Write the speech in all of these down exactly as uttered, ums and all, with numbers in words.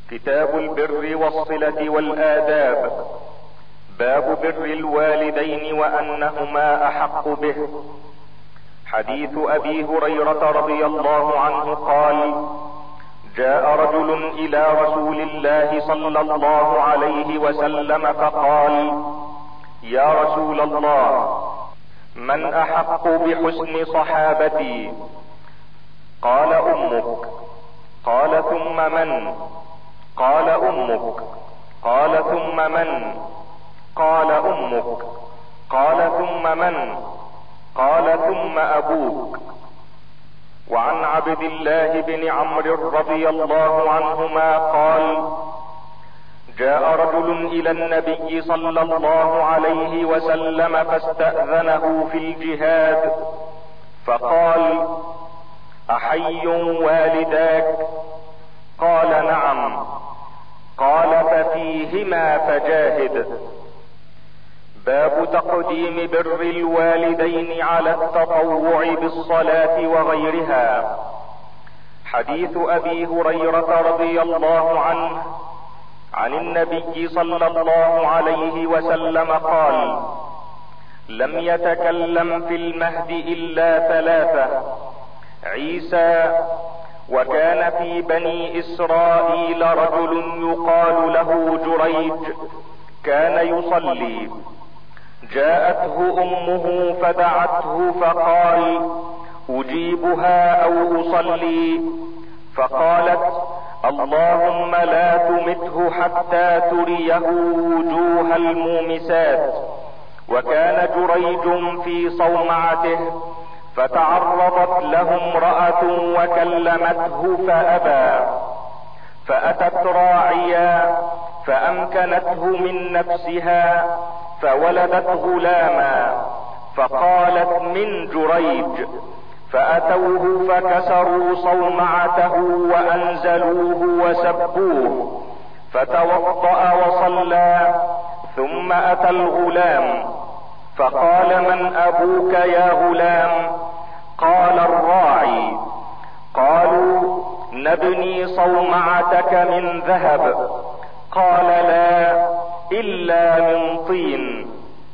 كتاب البر والصلة والآداب. باب بر الوالدين وأنهما أحق به. حديث أبي هريرة رضي الله عنه قال: جاء رجل إلى رسول الله صلى الله عليه وسلم فقال: يا رسول الله، من أحق بحسن صحابتي؟ قال: أمك. قال: ثم من؟ قال: أمك. قال: ثم من؟ قال: أمك. قال: ثم من؟ قال: ثم أبوك. وعن عبد الله بن عمرو رضي الله عنهما قال: جاء رجل إلى النبي صلى الله عليه وسلم فاستأذنه في الجهاد، فقال: أحي والداك؟ قال: نعم. قال: ففيهما فجاهد. باب تقديم بر الوالدين على التطوع بالصلاة وغيرها. حديث أبي هريرة رضي الله عنه عن النبي صلى الله عليه وسلم قال: لم يتكلم في المهد إلا ثلاثة: عيسى، وكان في بني إسرائيل رجل يقال له جريج كان يصلي، جاءته أمه فدعته فقال: أجيبها أو أصلي؟ فقالت: اللهم لا تمته حتى تريه وجوه المومسات. وكان جريج في صومعته، فتعرضت له امرأة وكلمته فأبى، فأتت راعيا فأمكنته من نفسها فولدت غلاما، فقالت: من جريج. فأتوه فكسروا صومعته وأنزلوه وسبوه، فتوضأ وصلى، ثم أتى الغلام فقال: من أبوك يا غلام؟ قال: الراعي. قالوا: نبني صومعتك من ذهب. قال: لا، إلا من طين.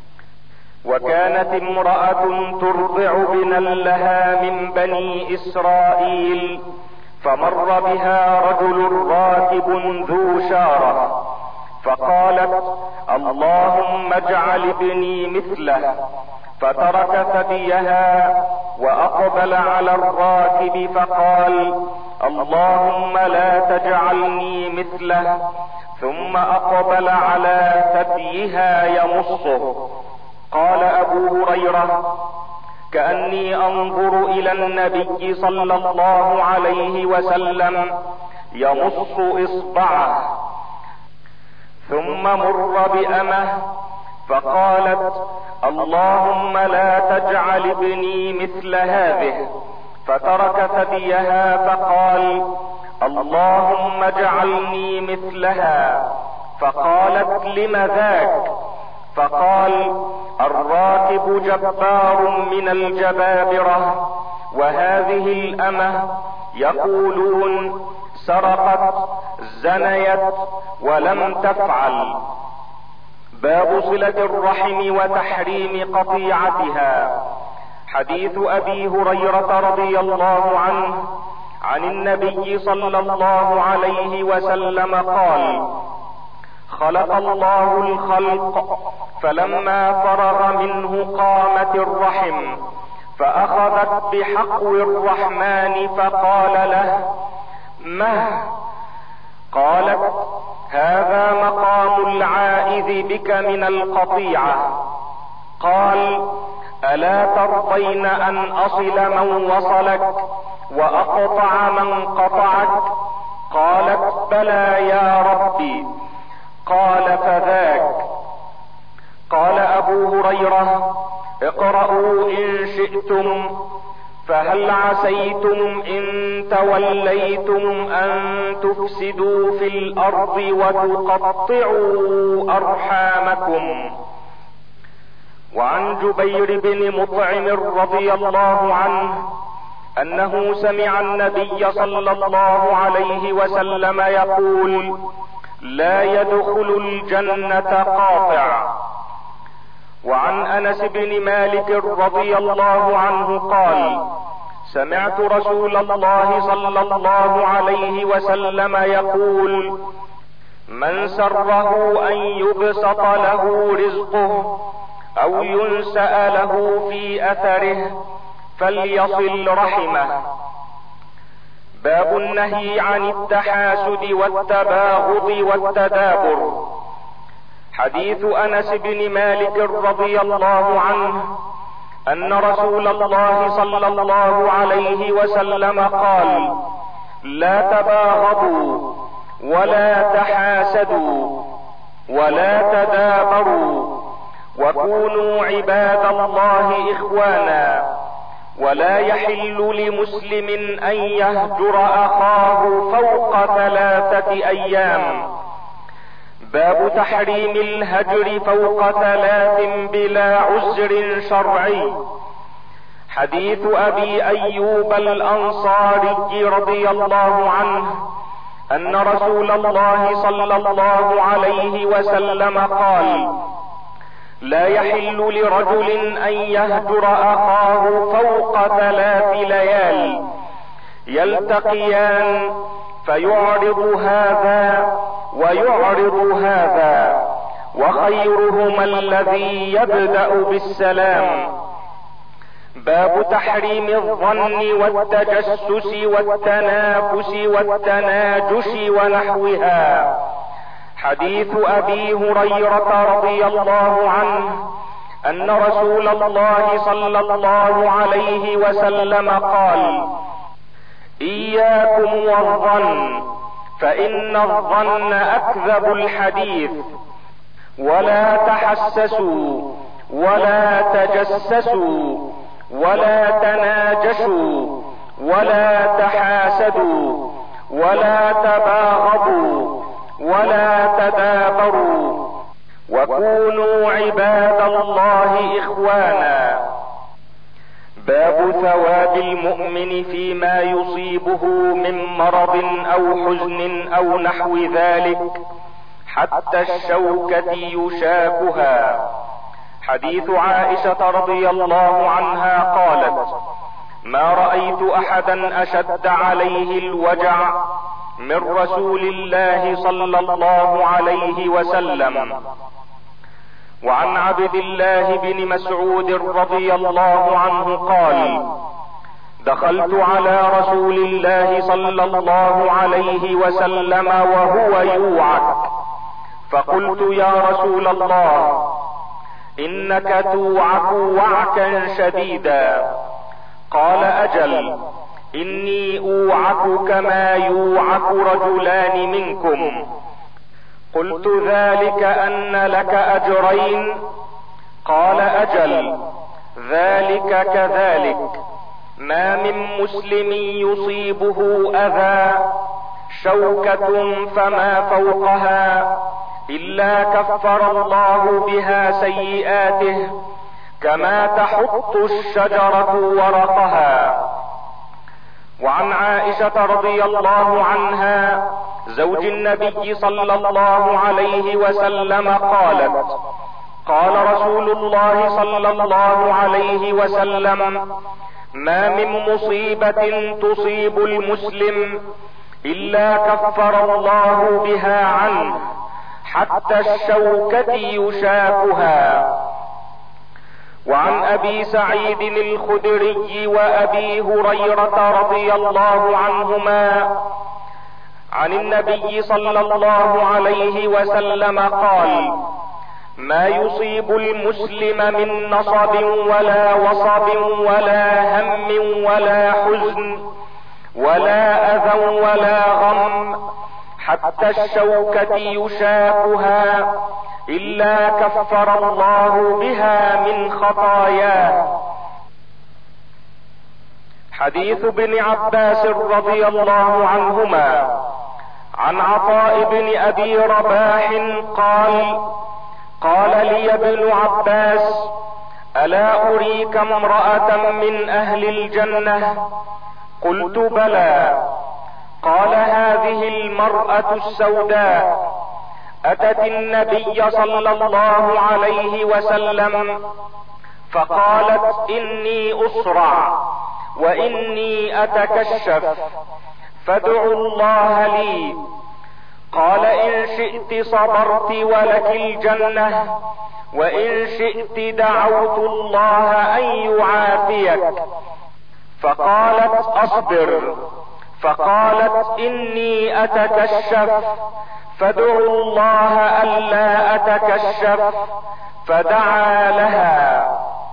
وكانت امرأة ترضع بنا لها من بني إسرائيل، فمر بها رجل راكب ذو شارة، فقالت: اللهم اجعل ابني مثله. فترك ثديها وأقبل على الراكب فقال: اللهم لا تجعلني مثله. ثم أقبل على ثديها يمصه. قال أبو هريرة: كأني أنظر إلى النبي صلى الله عليه وسلم يمص إصبعه. ثم مر بأمه فقالت: اللهم لا تجعل ابني مثل هذه. فترك ثديها فقال: اللهم اجعلني مثلها. فقالت: لم ذاك؟ فقال: الراكب جبار من الجبابرة، وهذه الأمة يقولون سرقت، زنيت، ولم تفعل. باب صلة الرحم وتحريم قطيعتها. حديث أبي هريرة رضي الله عنه عن النبي صلى الله عليه وسلم قال: خلق الله الخلق، فلما فرغ منه قامت الرحم، فأخذت بحقو الرحمن فقال له: مه؟ قالت: هذا مقام العائذ بك من القطيعة. قال: ألا ترضين أن أصل من وصلك وأقطع من قطعك؟ قالت: بلى يا ربي. قال: فذاك. قال أبو هريرة: اقرأوا إن شئتم. فهل عسيتم إن توليتم أن تفسدوا في الأرض وتقطعوا أرحامكم؟ وعن جبير بن مطعم رضي الله عنه انه سمع النبي صلى الله عليه وسلم يقول: لا يدخل الجنة قاطع. وعن انس بن مالك رضي الله عنه قال: سمعت رسول الله صلى الله عليه وسلم يقول: من سره ان يبسط له رزقه او ينسأ له في اثره فليصل رحمه. باب النهي عن التحاسد والتباغض والتدابر. حديث انس بن مالك رضي الله عنه ان رسول الله صلى الله عليه وسلم قال: لا تباغضوا ولا تحاسدوا ولا تدابروا وكونوا عباد الله اخوانا، ولا يحل لمسلم ان يهجر اخاه فوق ثلاثة ايام. باب تحريم الهجر فوق ثلاث بلا عذر شرعي. حديث ابي ايوب الانصاري رضي الله عنه ان رسول الله صلى الله عليه وسلم قال: لا يحل لرجل ان يهجر اخاه فوق ثلاث ليال يلتقيان فيعرض هذا ويعرض هذا، وخيرهما الذي يبدأ بالسلام. باب تحريم الظن والتجسس والتنافس والتناجش ونحوها. حديث ابي هريرة رضي الله عنه ان رسول الله صلى الله عليه وسلم قال: اياكم والظن فان الظن اكذب الحديث، ولا تحسسوا ولا تجسسوا ولا تناجشوا ولا تحاسدوا ولا تباغضوا ولا تدابروا وكونوا عباد الله اخوانا. باب ثواب المؤمن فيما يصيبه من مرض او حزن او نحو ذلك حتى الشوكة يشاكها. حديث عائشة رضي الله عنها قالت: ما رأيت احدا اشد عليه الوجع من رسول الله صلى الله عليه وسلم. وعن عبد الله بن مسعود رضي الله عنه قال: دخلت على رسول الله صلى الله عليه وسلم وهو يوعك، فقلت: يا رسول الله، انك توعك وعكا شديدا. قال: اجل، اني اوعك كما يوعك رجلان منكم. قلت: ذلك ان لك اجرين؟ قال: اجل، ذلك كذلك. ما من مسلم يصيبه اذى شوكة فما فوقها الا كفر الله بها سيئاته كما تحط الشجرة ورقها. وعن عائشة رضي الله عنها زوج النبي صلى الله عليه وسلم قالت: قال رسول الله صلى الله عليه وسلم: ما من مصيبة تصيب المسلم الا كفر الله بها عنه حتى الشوكة يشاكها. وعن ابي سعيد الخدري وابي هريرة رضي الله عنهما عن النبي صلى الله عليه وسلم قال: ما يصيب المسلم من نصب ولا وصب ولا هم ولا حزن ولا اذى ولا غم حتى الشوكة يشاكها الا كفر الله بها من خطاياه. حديث ابن عباس رضي الله عنهما عن عطاء بن ابي رباح قال: قال لي ابن عباس: الا اريك امرأة من اهل الجنة؟ قلت بلى. قال هذه المرأة السوداء اتت النبي صلى الله عليه وسلم فقالت اني اسرع واني اتكشف فادعوا الله لي. قال ان شئت صبرت ولك الجنة وان شئت دعوت الله ان يعافيك. فقالت اصبر. فقالت اني اتكشف فادعوا الله الا اتكشف فدعا لها.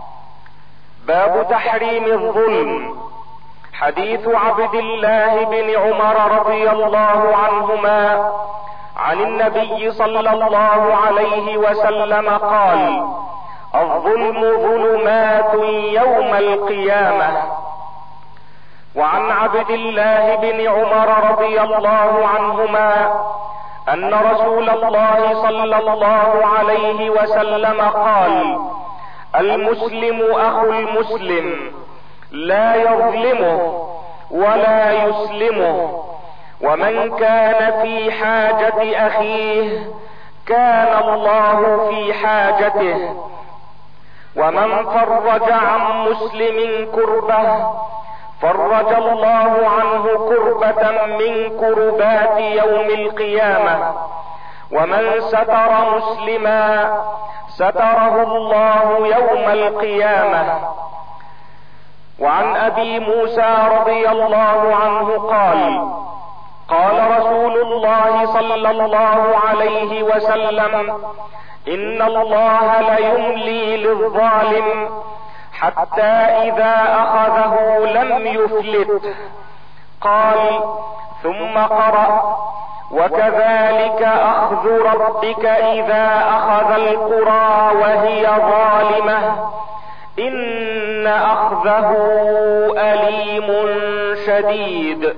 باب تحريم الظلم. حديث عبد الله بن عمر رضي الله عنهما عن النبي صلى الله عليه وسلم قال: الظلم ظلمات يوم القيامة. وعن عبد الله بن عمر رضي الله عنهما ان رسول الله صلى الله عليه وسلم قال: المسلم اخو المسلم لا يظلمه ولا يسلمه، ومن كان في حاجة اخيه كان الله في حاجته، ومن فرج عن مسلم كربة فرج الله عنه كربة من كربات يوم القيامة، ومن ستر مسلما ستره الله يوم القيامة. وعن ابي موسى رضي الله عنه قال: قال رسول الله صلى الله عليه وسلم: ان الله ليملي للظالم حتى اذا اخذه لم يفلت. قال ثم قرأ: وكذلك اخذ ربك اذا اخذ القرى وهي ظالمة ان اخذه اليم شديد.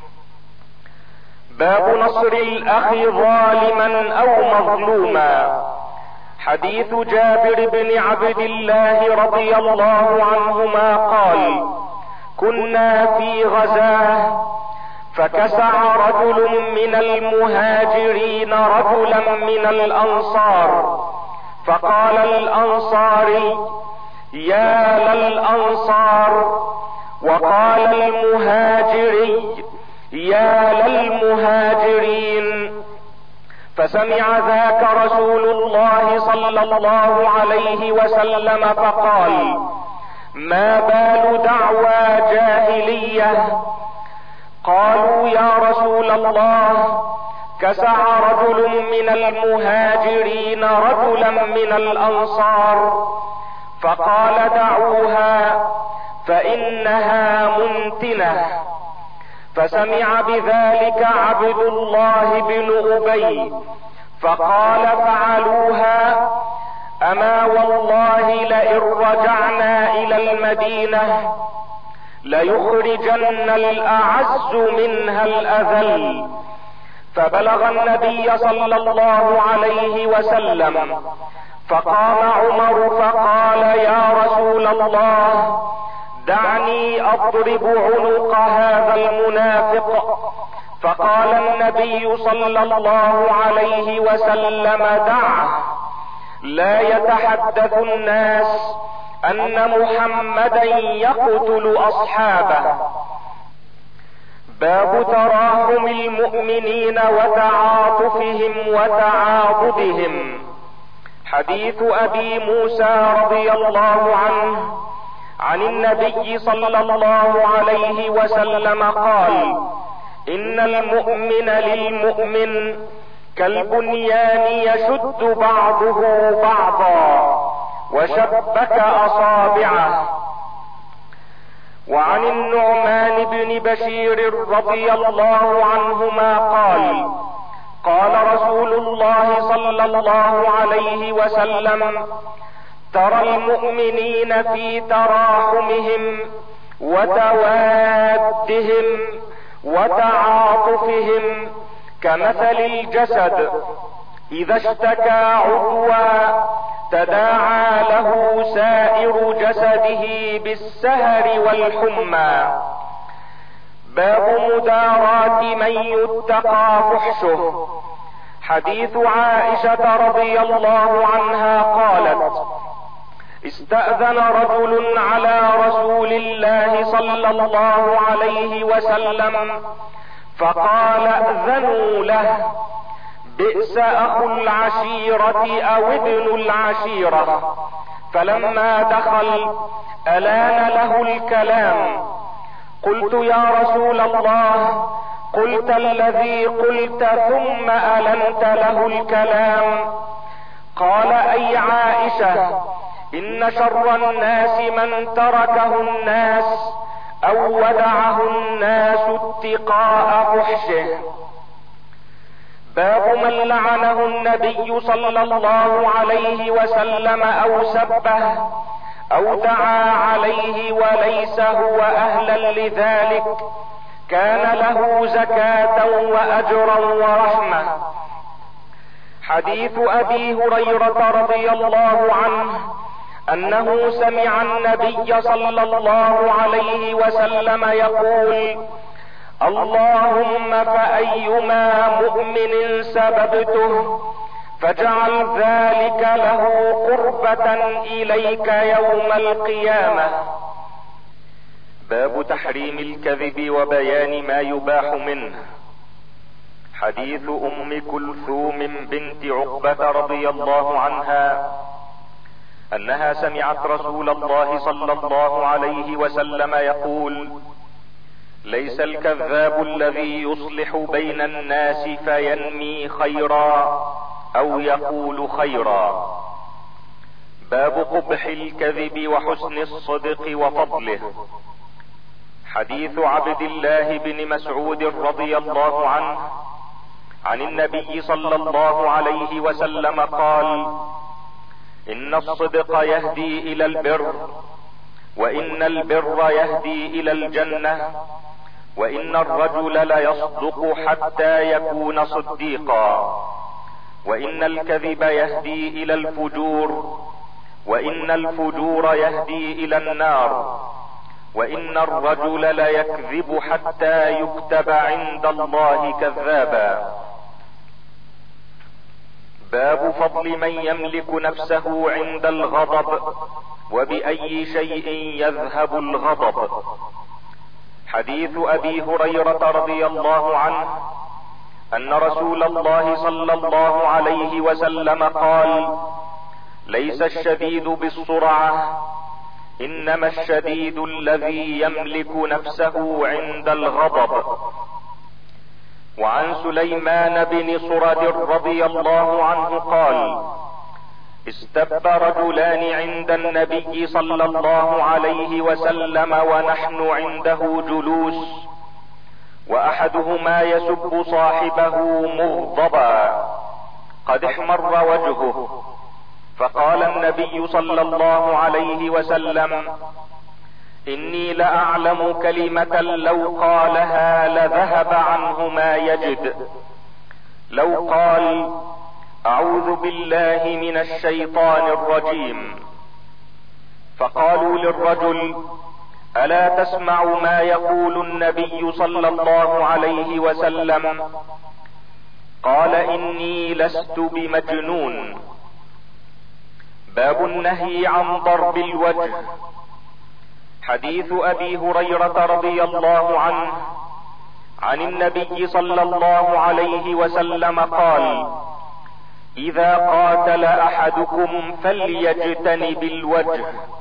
باب نصر الاخ ظالما او مظلوما. حديث جابر بن عبد الله رضي الله عنهما قال: كنا في غزاه فكسع رجل من المهاجرين رجلا من الانصار، فقال الانصاري: يا للانصار، وقال المهاجري: يا للمهاجرين. فسمع ذاك رسول الله صلى الله عليه وسلم فقال: ما بال دعوى جاهلية؟ قالوا: يا رسول الله، كسع رجل من المهاجرين رجلا من الانصار. فقال: دعوها فانها منتنة. فسمع بذلك عبد الله بن ابي فقال: فعلوها، اما والله لئن رجعنا الى المدينة ليخرجن الاعز منها الاذل. فبلغ النبي صلى الله عليه وسلم، فقام عمر فقال: يا رسول الله، دعني اضرب عنق هذا المنافق. فقال النبي صلى الله عليه وسلم: دعه، لا يتحدث الناس ان محمدا يقتل اصحابه. باب تراحم المؤمنين وتعاطفهم وتعاضدهم. حديث ابي موسى رضي الله عنه عن النبي صلى الله عليه وسلم قال: ان المؤمن للمؤمن كالبنيان يشد بعضه بعضا وشبك اصابعه. وعن النعمان بن بشير رضي الله عنهما قال: قال رسول الله صلى الله عليه وسلم: ترى المؤمنين في تراحمهم وتوادهم وتعاطفهم كمثل الجسد، اذا اشتكى عضوا تداعى له سائر جسده بالسهر والحمى. باب مداراة من يتقى فحشه. حديث عائشة رضي الله عنها قالت: استأذن رجل على رسول الله صلى الله عليه وسلم فقال: ائذنوا له، بئس اخو العشيرة او ابن العشيرة. فلما دخل الان له الكلام. قلت: يا رسول الله، قلت الذي قلت ثم ألنت له الكلام. قال: اي عائشة، ان شر الناس من تركه الناس او ودعه الناس اتقاء فحشه. باب من لعنه النبي صلى الله عليه وسلم او سبه او دعا عليه وليس هو اهلا لذلك، كان له زكاة واجرا ورحمة. حديث ابي هريرة رضي الله عنه انه سمع النبي صلى الله عليه وسلم يقول: اللهم فأيما مؤمن سببته فاجعل ذلك له قربة اليك يوم القيامة. باب تحريم الكذب وبيان ما يباح منه. حديث ام كلثوم بنت عقبة رضي الله عنها انها سمعت رسول الله صلى الله عليه وسلم يقول: ليس الكذاب الذي يصلح بين الناس فينمي خيرا او يقول خيرا. باب قبح الكذب وحسن الصدق وفضله. حديث عبد الله بن مسعود رضي الله عنه عن النبي صلى الله عليه وسلم قال: ان الصدق يهدي الى البر، وان البر يهدي الى الجنة، وان الرجل ليصدق حتى يكون صديقا، وان الكذب يهدي الى الفجور، وان الفجور يهدي الى النار، وان الرجل ليكذب حتى يكتب عند الله كذابا. باب فضل من يملك نفسه عند الغضب وبأي شيء يذهب الغضب. حديث ابي هريرة رضي الله عنه ان رسول الله صلى الله عليه وسلم قال: ليس الشديد بالسرعة، انما الشديد الذي يملك نفسه عند الغضب. وعن سليمان بن سرد رضي الله عنه قال: استب رجلان عند النبي صلى الله عليه وسلم ونحن عنده جلوس، واحدهما يسب صاحبه مغضبا قد احمر وجهه، فقال النبي صلى الله عليه وسلم: اني لاعلم كلمة لو قالها لذهب عنه ما يجد، لو قال: اعوذ بالله من الشيطان الرجيم. فقالوا للرجل: الا تسمع ما يقول النبي صلى الله عليه وسلم؟ قال: اني لست بمجنون. باب النهي عن ضرب الوجه. حديث ابي هريرة رضي الله عنه عن النبي صلى الله عليه وسلم قال: اذا قاتل احدكم فليجتنب الوجه.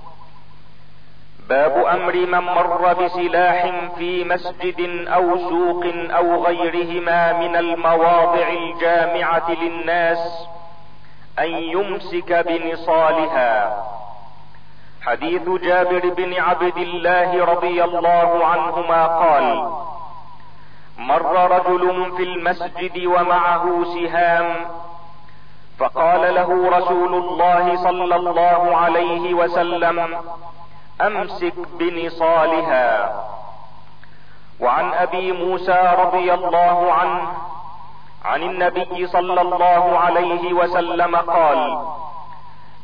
باب امر من مر بسلاح في مسجد او سوق او غيرهما من المواضع الجامعة للناس ان يمسك بنصالها. حديث جابر بن عبد الله رضي الله عنهما قال: مر رجل في المسجد ومعه سهام، فقال له رسول الله صلى الله عليه وسلم: امسك بنصالها. وعن ابي موسى رضي الله عنه عن النبي صلى الله عليه وسلم قال: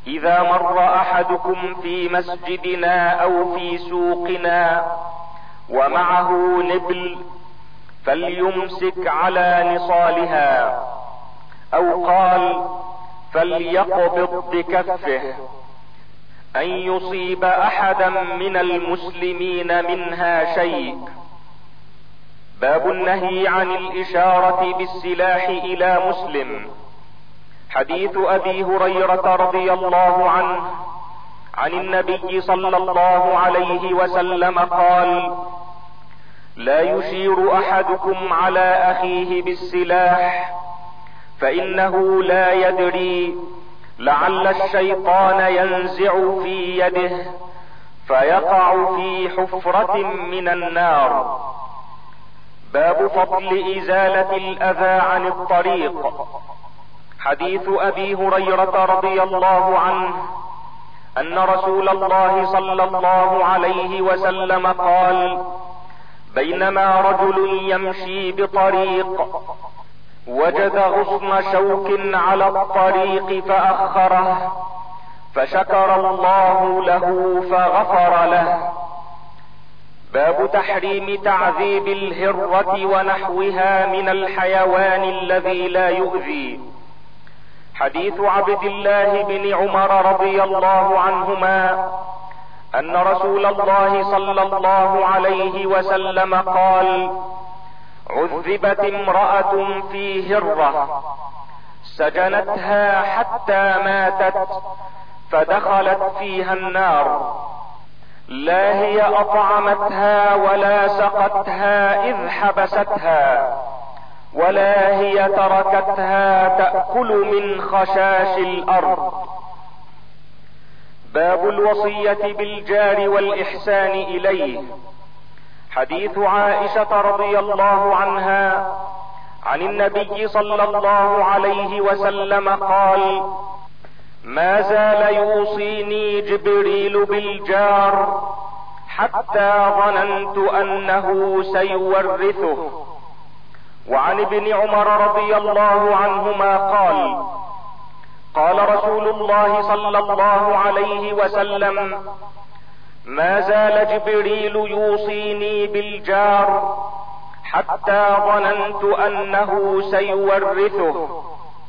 اذا مر احدكم في مسجدنا او في سوقنا ومعه نبل فليمسك على نصالها، او قال فليقبض بكفه، ان يصيب احدا من المسلمين منها شيء. باب النهي عن الاشارة بالسلاح الى مسلم. حديث ابي هريرة رضي الله عنه عن النبي صلى الله عليه وسلم قال: لا يشير احدكم على اخيه بالسلاح، فانه لا يدري لعل الشيطان ينزع في يده فيقع في حفرة من النار. باب فضل ازالة الاذى عن الطريق. حديث ابي هريرة رضي الله عنه ان رسول الله صلى الله عليه وسلم قال: بينما رجل يمشي بطريق وجد غصن شوك على الطريق فاخره، فشكر الله له فغفر له. باب تحريم تعذيب الهرة ونحوها من الحيوان الذي لا يؤذي. حديث عبد الله بن عمر رضي الله عنهما ان رسول الله صلى الله عليه وسلم قال: عذبت امرأة في هرة سجنتها حتى ماتت فدخلت فيها النار، لا هي اطعمتها ولا سقتها اذ حبستها، ولا هي تركتها تأكل من خشاش الارض. باب الوصية بالجار والإحسان إليه. حديث عائشة رضي الله عنها عن النبي صلى الله عليه وسلم قال: ما زال يوصيني جبريل بالجار حتى ظننت أنه سيورثه. وعن ابن عمر رضي الله عنهما قال: قال رسول الله صلى الله عليه وسلم: ما زال جبريل يوصيني بالجار حتى ظننت انه سيورثه.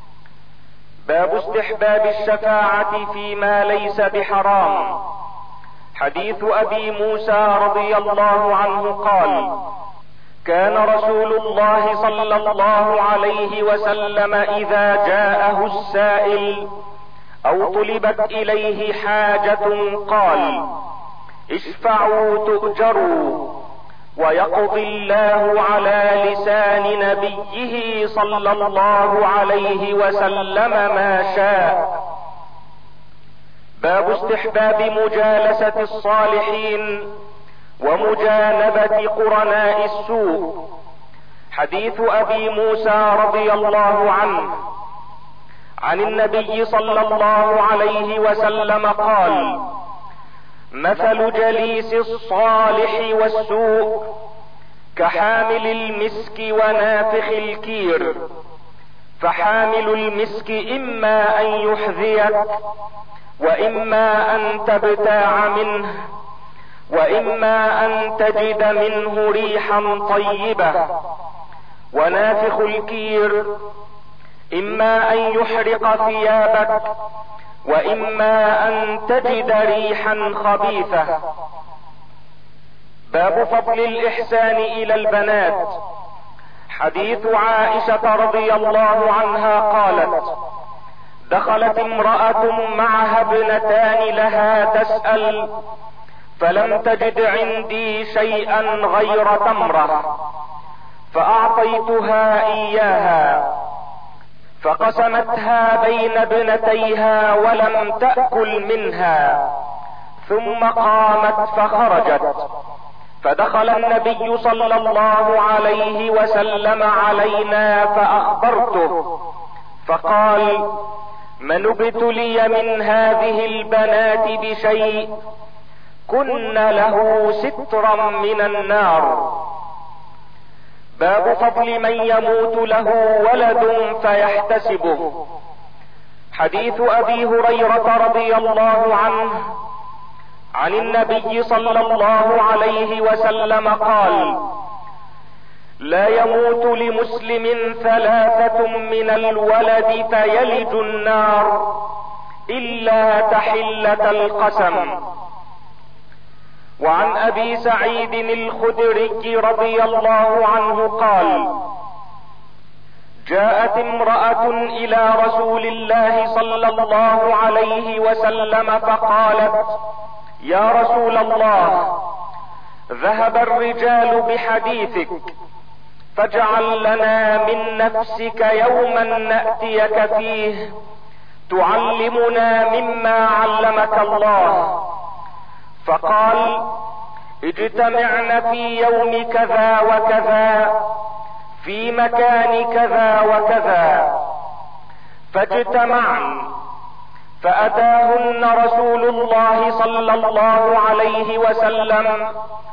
باب استحباب الشفاعة فيما ليس بحرام. حديث ابي موسى رضي الله عنه قال: كان رسول الله صلى الله عليه وسلم اذا جاءه السائل او طلبت اليه حاجة قال: اشفعوا تؤجروا، ويقضي الله على لسان نبيه صلى الله عليه وسلم ما شاء. باب استحباب مجالسة الصالحين ومجانبة قرناء السوء. حديث ابي موسى رضي الله عنه عن النبي صلى الله عليه وسلم قال: مثل جليس الصالح والسوء كحامل المسك ونافخ الكير، فحامل المسك اما ان يحذيك واما ان تبتاع منه واما ان تجد منه ريحا طيبة، ونافخ الكير اما ان يحرق ثيابك واما ان تجد ريحا خبيثة. باب فضل الاحسان الى البنات. حديث عائشة رضي الله عنها قالت: دخلت امرأة معها ابنتان لها تسأل، فلم تجد عندي شيئا غير تمرة، فاعطيتها اياها، فقسمتها بين ابنتيها ولم تأكل منها، ثم قامت فخرجت، فدخل النبي صلى الله عليه وسلم علينا فاخبرته، فقال: من ابتلي من هذه البنات بشيء كن له سترا من النار. باب فضل من يموت له ولد فيحتسبه. حديث ابي هريرة رضي الله عنه عن النبي صلى الله عليه وسلم قال: لا يموت لمسلم ثلاثة من الولد فيلج النار الا تحلة القسم. وعن ابي سعيد الخدري رضي الله عنه قال: جاءت امرأة الى رسول الله صلى الله عليه وسلم فقالت: يا رسول الله، ذهب الرجال بحديثك، فاجعل لنا من نفسك يوما نأتيك فيه تعلمنا مما علمك الله. فقال: اجتمعن في يوم كذا وكذا في مكان كذا وكذا. فاجتمعن، فأتاهن رسول الله صلى الله عليه وسلم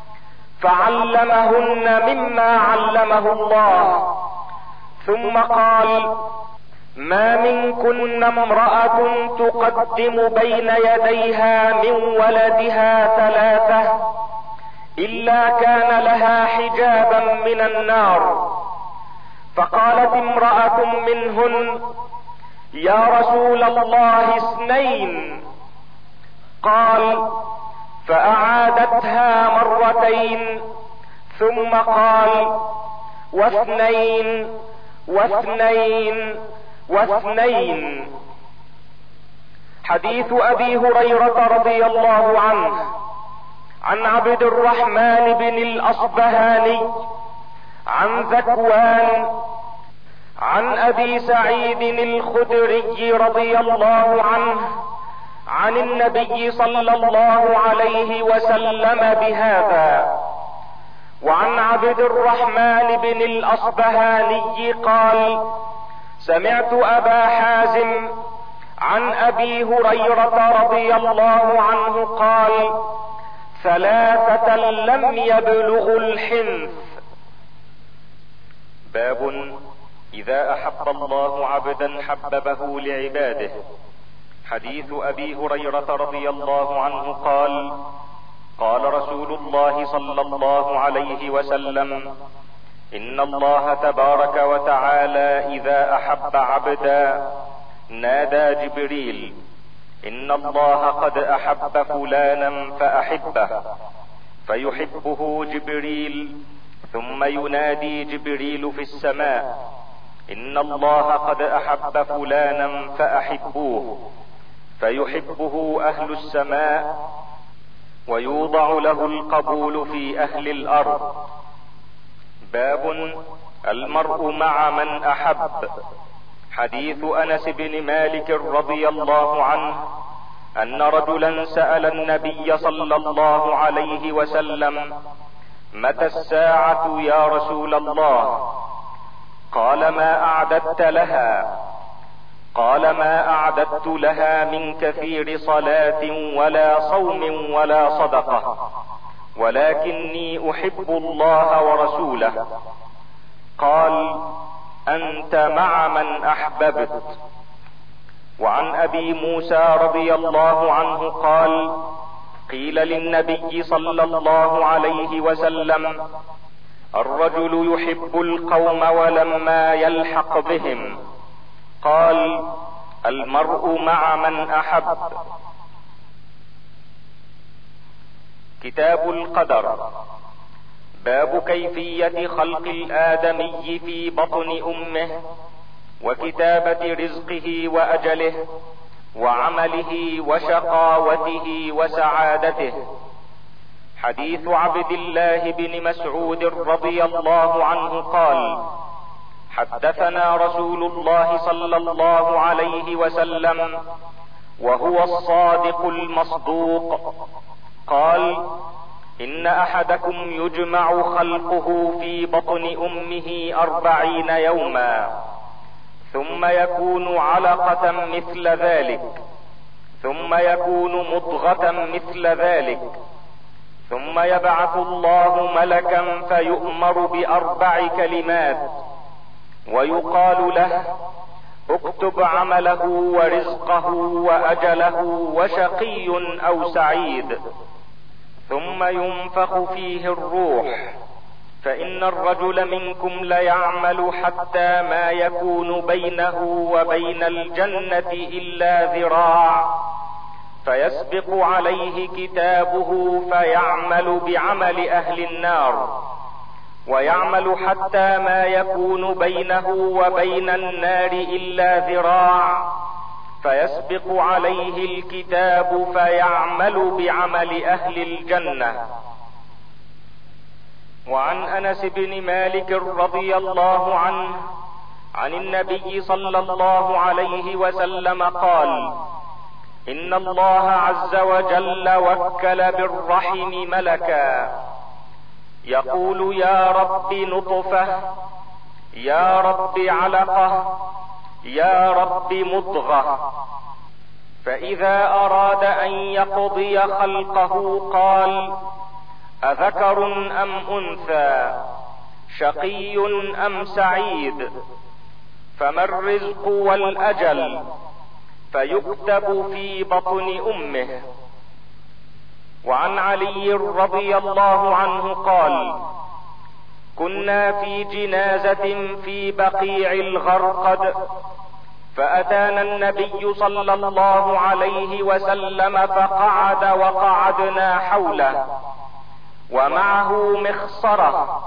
فعلمهن مما علمه الله، ثم قال: ما منكن امرأة تقدم بين يديها من ولدها ثلاثة إلا كان لها حجابا من النار. فقالت امرأة منهن: يا رسول الله، اثنين. قال: فأعادتها مرتين، ثم قال: واثنين واثنين واثنين. حديث ابي هريرة رضي الله عنه عن عبد الرحمن بن الاصبهاني عن ذكوان عن ابي سعيد الخدري رضي الله عنه عن النبي صلى الله عليه وسلم بهذا. وعن عبد الرحمن بن الاصبهاني قال: سمعت ابا حازم عن ابي هريرة رضي الله عنه قال: ثلاثة لم يبلغوا الحنث. باب اذا احب الله عبدا حببه لعباده. حديث ابي هريرة رضي الله عنه قال: قال رسول الله صلى الله عليه وسلم: ان الله تبارك وتعالى اذا احب عبدا نادى جبريل: ان الله قد احب فلانا فاحبه، فيحبه جبريل، ثم ينادي جبريل في السماء: ان الله قد احب فلانا فاحبوه، فيحبه اهل السماء، ويوضع له القبول في اهل الارض. باب المرء مع من احب. حديث انس بن مالك رضي الله عنه ان رجلا سأل النبي صلى الله عليه وسلم: متى الساعة يا رسول الله؟ قال: ما اعددت لها؟ قال: ما اعددت لها من كثير صلاة ولا صوم ولا صدقة، ولكني احب الله ورسوله. قال: انت مع من احببت. وعن ابي موسى رضي الله عنه قال: قيل للنبي صلى الله عليه وسلم: الرجل يحب القوم ولما يلحق بهم. قال: المرء مع من احب. كتاب القدر. باب كيفية خلق الآدمي في بطن أمه، وكتابة رزقه وأجله، وعمله وشقاوته وسعادته. حديث عبد الله بن مسعود رضي الله عنه قال: حدثنا رسول الله صلى الله عليه وسلم وهو الصادق المصدوق قال: ان احدكم يجمع خلقه في بطن امه اربعين يوما، ثم يكون علقة مثل ذلك، ثم يكون مضغة مثل ذلك، ثم يبعث الله ملكا فيؤمر باربع كلمات، ويقال له: اكتب عمله ورزقه وأجله وشقي أو سعيد، ثم ينفخ فيه الروح، فإن الرجل منكم ليعمل حتى ما يكون بينه وبين الجنة إلا ذراع، فيسبق عليه كتابه فيعمل بعمل أهل النار، ويعمل حتى ما يكون بينه وبين النار إلا ذراع، فيسبق عليه الكتاب فيعمل بعمل أهل الجنة. وعن أنس بن مالك رضي الله عنه عن النبي صلى الله عليه وسلم قال: إن الله عز وجل وكل بالرحم ملكا يقول: يا رب نطفة، يا رب علقة، يا رب مضغة، فإذا أراد أن يقضي خلقه قال: أذكر أم أنثى، شقي أم سعيد، فما الرزق والأجل، فيكتب في بطن أمه. وعن علي رضي الله عنه قال: كنا في جنازة في بقيع الغرقد، فأتانا النبي صلى الله عليه وسلم فقعد وقعدنا حوله، ومعه مخصرة،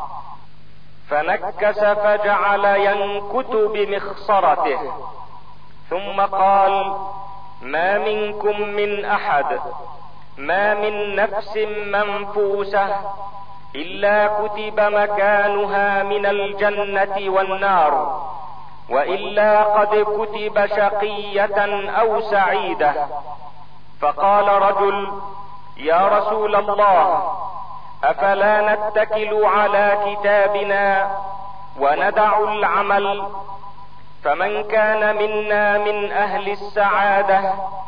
فنكس فجعل ينكت بمخصرته، ثم قال: ما منكم من أحد، ما من نفس منفوسة إلا كتب مكانها من الجنة والنار، وإلا قد كتب شقية أو سعيدة. فقال رجل: يا رسول الله، أفلا نتكل على كتابنا وندع العمل؟ فمن كان منا من أهل السعادة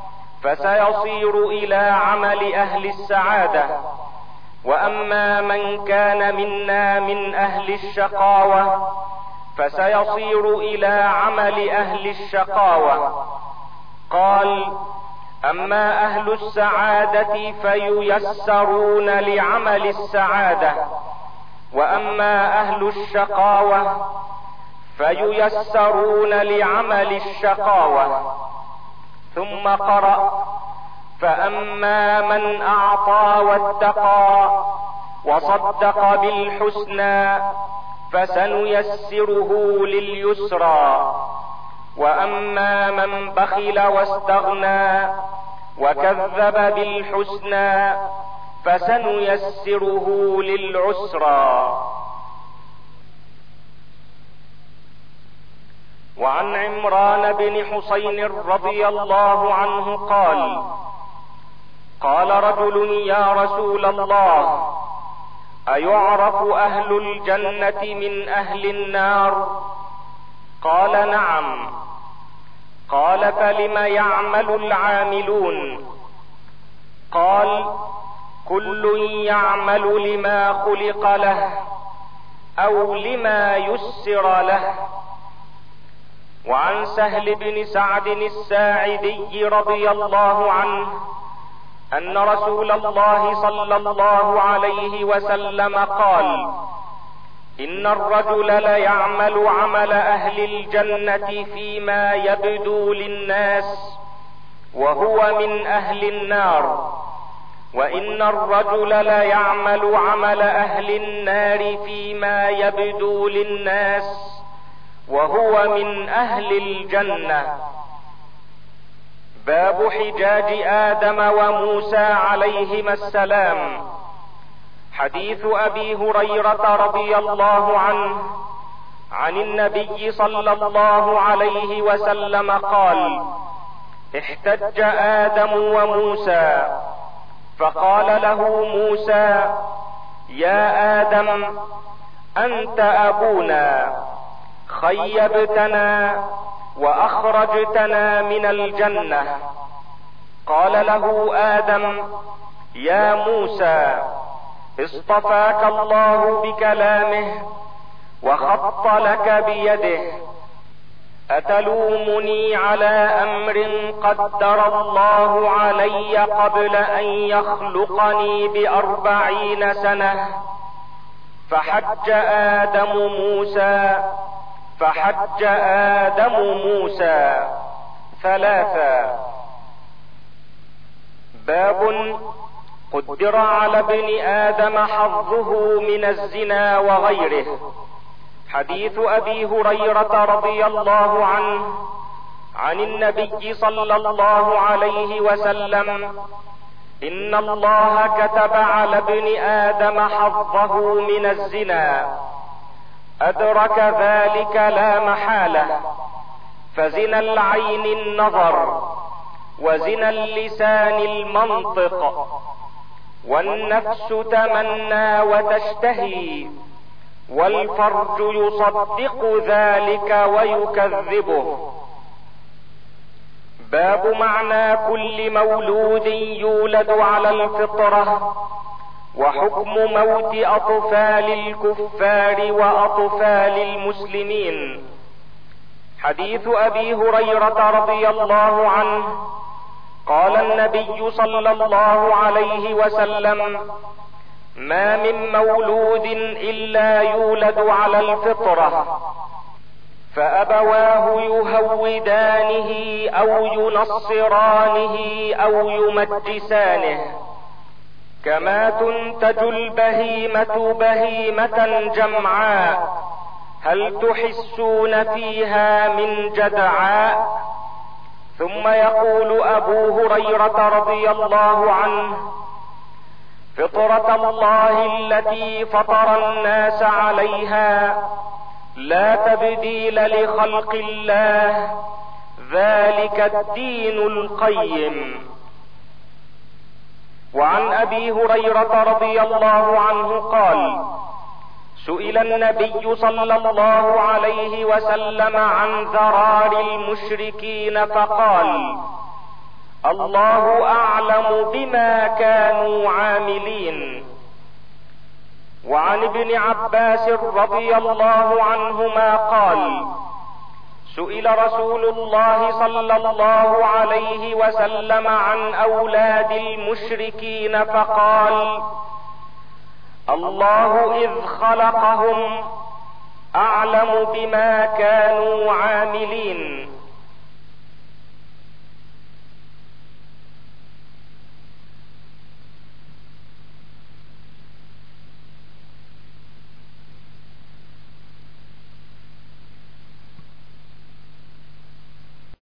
فسيصير إلى عمل أهل السعادة، وأما من كان منا من أهل الشقاوة فسيصير إلى عمل أهل الشقاوة. قال: أما أهل السعادة فييسرون لعمل السعادة، وأما أهل الشقاوة فييسرون لعمل الشقاوة. ثم قرأ: فأما من أعطى واتقى وصدق بالحسنى فسنيسره لليسرى، وأما من بخل واستغنى وكذب بالحسنى فسنيسره للعسرى. وعن عمران بن حسين رضي الله عنه قال: قال رجل: يا رسول الله، أيعرف أهل الجنة من أهل النار؟ قال: نعم. قال: فلم يعمل العاملون؟ قال: كل يعمل لما خلق له أو لما يسر له. وعن سهل بن سعد الساعدي رضي الله عنه أن رسول الله صلى الله عليه وسلم قال: إن الرجل ليعمل عمل أهل الجنة فيما يبدو للناس وهو من أهل النار، وإن الرجل ليعمل عمل أهل النار فيما يبدو للناس وهو من أهل الجنة. باب حجاج آدم وموسى عليهما السلام. حديث أبي هريرة رضي الله عنه عن النبي صلى الله عليه وسلم قال: احتج آدم وموسى، فقال له موسى: يا آدم، أنت أبونا، خيبتنا وأخرجتنا من الجنة. قال له آدم: يا موسى، اصطفاك الله بكلامه وخط لك بيده، أتلومني على أمر قدر الله علي قبل أن يخلقني بأربعين سنة؟ فحج آدم موسى فحج آدم موسى ثلاثا. باب قدر على ابن آدم حظه من الزنا وغيره. حديث أبي هريرة رضي الله عنه عن النبي صلى الله عليه وسلم: إن الله كتب على ابن آدم حظه من الزنا، أدرك ذلك لا محالة، فزنا العين النظر، وزنا اللسان المنطق، والنفس تمنى وتشتهي، والفرج يصدق ذلك ويكذبه. باب معنى كل مولود يولد على الفطرة، وحكم موت أطفال الكفار وأطفال المسلمين. حديث أبي هريرة رضي الله عنه قال النبي صلى الله عليه وسلم: ما من مولود إلا يولد على الفطرة، فأبواه يهودانه أو ينصرانه أو يمجسانه، كما تنتج البهيمة بهيمة جمعاء، هل تحسون فيها من جدعاء؟ ثم يقول أبو هريرة رضي الله عنه: فطرة الله التي فطر الناس عليها، لا تبديل لخلق الله، ذلك الدين القيم. وعن أبي هريرة رضي الله عنه قال: سئل النبي صلى الله عليه وسلم عن ذرار المشركين فقال: الله أعلم بما كانوا عاملين. وعن ابن عباس رضي الله عنهما قال: سئل رسول الله صلى الله عليه وسلم عن أولاد المشركين فقال: الله إذ خلقهم أعلم بما كانوا عاملين.